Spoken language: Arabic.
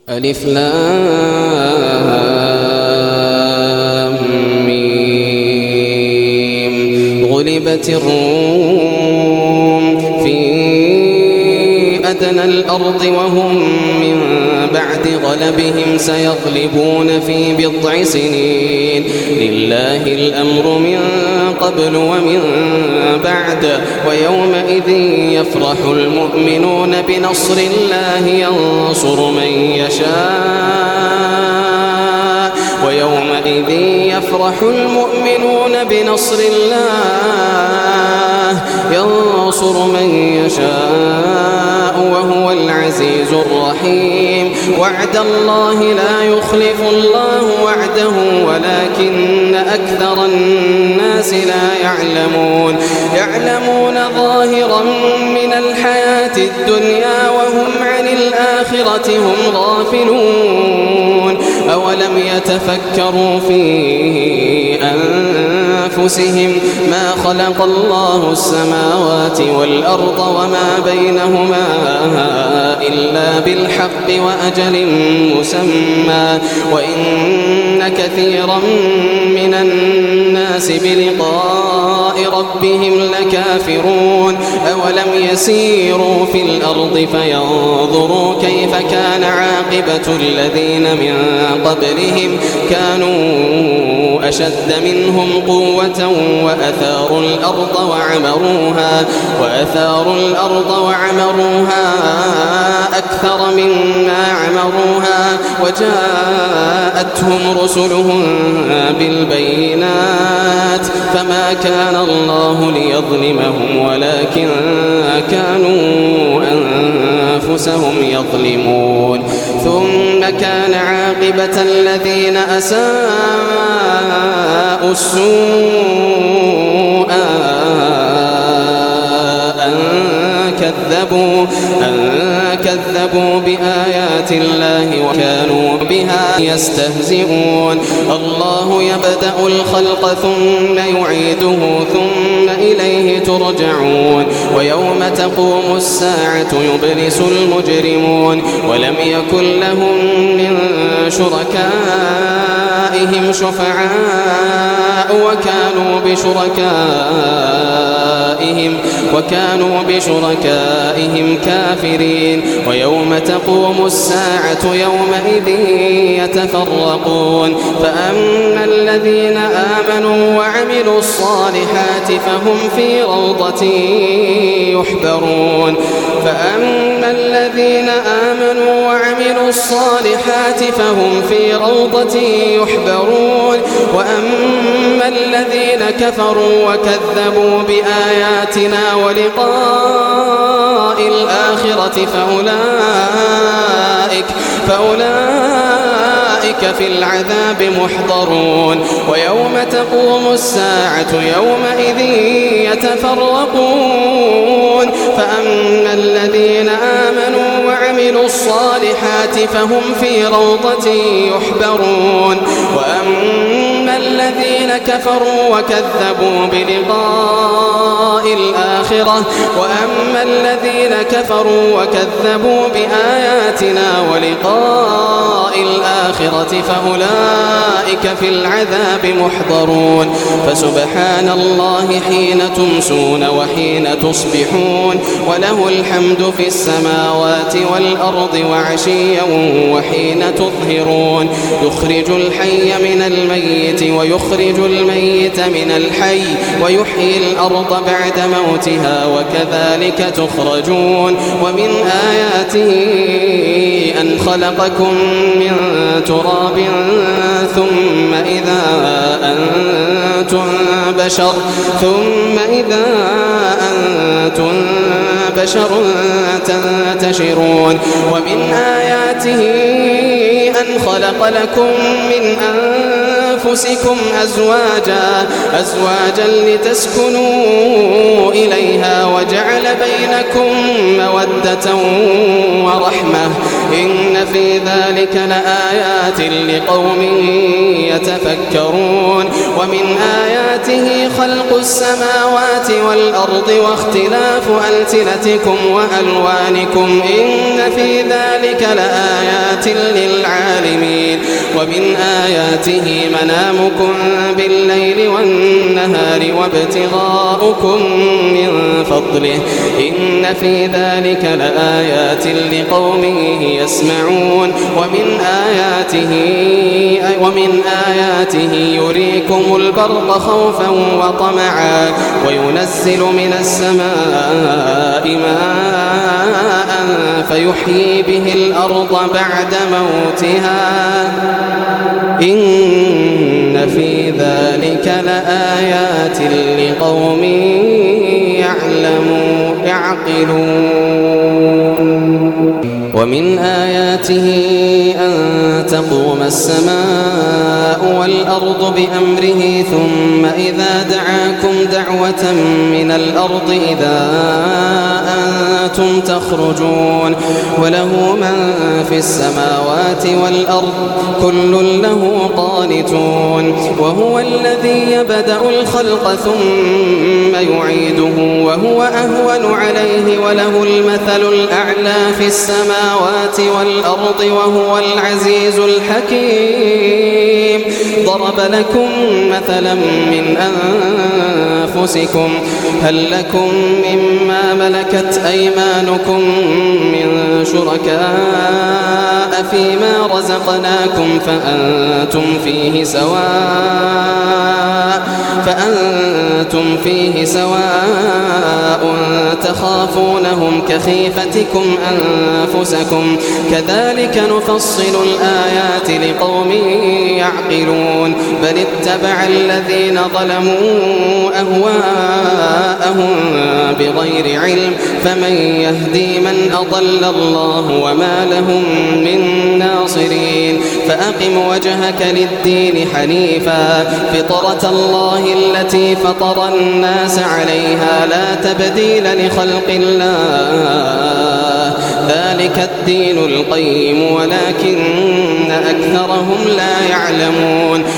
ألف لام ميم. غلبت الروم في أدنى الأرض وهم من بعد غلبهم سيغلبون في بضع سنين. لله الأمر من قبل ومن بعد ويومئذ يفرح المؤمنون بنصر الله ينصر من يشاء ويومئذ يفرح المؤمنون بنصر الله ينصر من يشاء وهو العزيز الرحيم. وعد الله لا يخلف الله وعده ولكن أكثر الناس لا يعلمون. يعلمون ظاهرا من الحياة الدنيا وهم عن الآخرة هم غافلون. أولم يتفكروا في أنفسهم ما خلق الله السماوات والأرض وما بينهما إلا بالحق وأجل مسمى وإن كثيرا من الناس بلقاء ربهم لكافرون. أولم يسيروا في الأرض فينظروا كيف كان عاقبة الذين من قبلهم كانوا أشد منهم قوة وأثاروا الأرض وعمروها أكثر مما عمروها وجاءتهم رسلهم بالبينات فما كان الله ليظلمهم ولكن كانوا أنفسهم يظلمون. ثم كان عاقبة الذين أساءوا السوء أن كذبوا بآيات الله وكانوا بها يستهزئون. الله يبدأ الخلق ثم يعيده ثم إليه ترجعون. ويوم تقوم الساعة يبلس المجرمون ولم يكن لهم من شركائهم شفعاء وكانوا بشركائهم كافرين. ويوم تقوم الساعة يومئذ يتفرقون فأما الذين آمنوا وعملوا الصالحات فهم في روضة يحبرون. وأما الذين كفروا وكذبوا بآياتنا ولقاء الآخرة فأولئك في العذاب محضرون. ويوم تقوم الساعة يومئذ يتفرقون فأما الذين آمنوا وعملوا الصالحات فهم في روضة يحبرون. وأما الذين كفروا وكذبوا بلقاء الآخرة بآياتنا ولقاء الآخرة فأولئك في العذاب محضرون. فسبحان الله حين تمسون وحين تصبحون وله الحمد في السماوات والأرض وعشيا وحين تظهرون. يخرج الحي من الميت ويخرج الميت من الحي ويحيي الأرض بعد موتها وكذلك تخرجون. ومن آياته أن خلقكم من تراب ثم إذا أنتم بشر تنتشرون. ومن آياته أن خلق لكم من أنفسكم أزواجا لتسكنوا إليها وجعل بينكم مودة ورحمة إن في ذلك لآيات لقوم يتفكرون ومن آياته خلق السماوات والأرض واختلاف ألسنتكم وألوانكم إن في ذلك لآيات للعالمين ومن آياته منامكم بالليل والنهار وابتغاؤكم من فضله إن في ذلك لآيات لقوم يسمعون ومن آياته يريكم البرق خوفا وطمعا وينزل من السماء ماء فيحيي به الأرض بعد موتها إن في ذلك لآيات لقوم يعقلون ومن آياته أن تقوم السماء والأرض بأمره ثم إذا دعاكم دعوة من الأرض إذا أنتم تخرجون وله من في السماوات والأرض كل له قانتون وهو الذي يبدأ الخلق ثم يعيده وهو أهون عليه وله المثل الأعلى في السماوات والأرض وهو العزيز الحكيم ضرب لكم مثلا من أنفسكم هل لكم مما ملكت أيمانكم من شركاء فيما رزقناكم فأنتم فيه سواء تخافونهم كخيفتكم أنفسكم كذلك نفصل الآيات لقوم يعقلون بل اتبع الذين ظلموا أهواءهم بغير علم فمن يهدي من أضل الله وما لهم من ناصرين فأقم وجهك للدين حنيفا فطرة الله التي فطر الناس عليها لا تبديل لخلق الله ذلك الدين القيم ولكن أكثرهم لا يعلمون